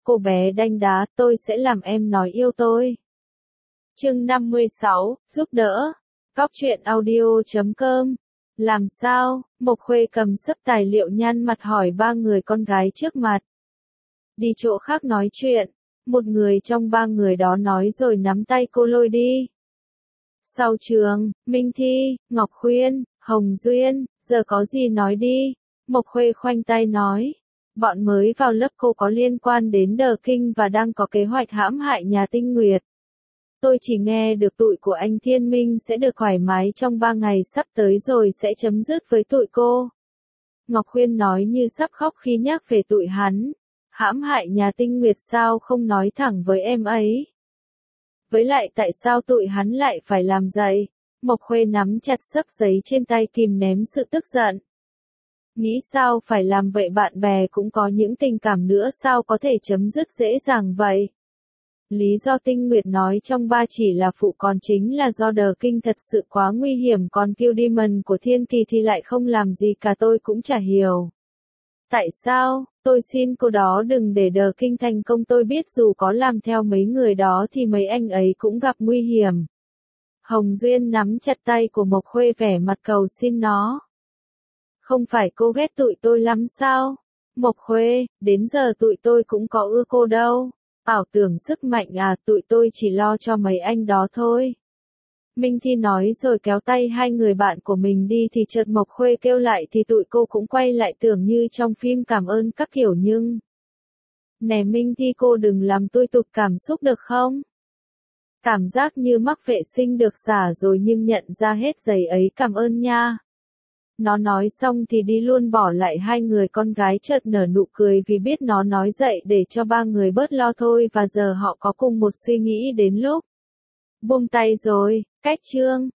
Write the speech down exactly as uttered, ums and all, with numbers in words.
cô bé đanh đá, tôi sẽ làm em nói yêu tôi. Chương năm mươi sáu, giúp đỡ. Cóc truyện audio chấm com. Làm sao? Mộc Khuê cầm sấp tài liệu nhăn mặt hỏi ba người con gái trước mặt. Đi chỗ khác nói chuyện. Một người trong ba người đó nói rồi nắm tay cô lôi đi. Sau trường, Minh Thi, Ngọc Khuyên, Hồng Duyên, giờ có gì nói đi. Mộc Khuê khoanh tay nói. Bọn mới vào lớp cô có liên quan đến Đờ Kinh và đang có kế hoạch hãm hại nhà Tinh Nguyệt. Tôi chỉ nghe được tụi của anh Thiên Minh sẽ được thoải mái trong ba ngày sắp tới rồi sẽ chấm dứt với tụi cô. Ngọc Khuyên nói như sắp khóc khi nhắc về tụi hắn. Hãm hại nhà Tinh Nguyệt sao không nói thẳng với em ấy? Với lại tại sao tụi hắn lại phải làm vậy? Mộc Khuê nắm chặt xấp giấy trên tay kìm ném sự tức giận. Nghĩ sao phải làm vậy, bạn bè cũng có những tình cảm nữa, sao có thể chấm dứt dễ dàng vậy? Lý do Tinh Nguyệt nói trong ba chỉ là phụ, còn chính là do Đờ Kinh thật sự quá nguy hiểm, còn Kill Demon của Thiên Kỳ thì lại không làm gì cả, tôi cũng chả hiểu. Tại sao? Tôi xin cô đó đừng để Đờ Kinh thành công, tôi biết dù có làm theo mấy người đó thì mấy anh ấy cũng gặp nguy hiểm. Hồng Duyên nắm chặt tay của Mộc Khuê vẻ mặt cầu xin nó. Không phải cô ghét tụi tôi lắm sao? Mộc Khuê, đến giờ tụi tôi cũng có ưa cô đâu. Ảo tưởng sức mạnh à, tụi tôi chỉ lo cho mấy anh đó thôi. Minh Thi nói rồi kéo tay hai người bạn của mình đi thì chợt Mộc Khuê kêu lại thì tụi cô cũng quay lại tưởng như trong phim cảm ơn các kiểu nhưng... Nè Minh Thi, cô đừng làm tôi tụt cảm xúc được không? Cảm giác như mắc vệ sinh được xả rồi nhưng nhận ra hết giấy ấy, cảm ơn nha. Nó nói xong thì đi luôn, bỏ lại hai người con gái chợt nở nụ cười vì biết nó nói vậy để cho ba người bớt lo thôi, và giờ họ có cùng một suy nghĩ đến lúc buông tay rồi. Cách chương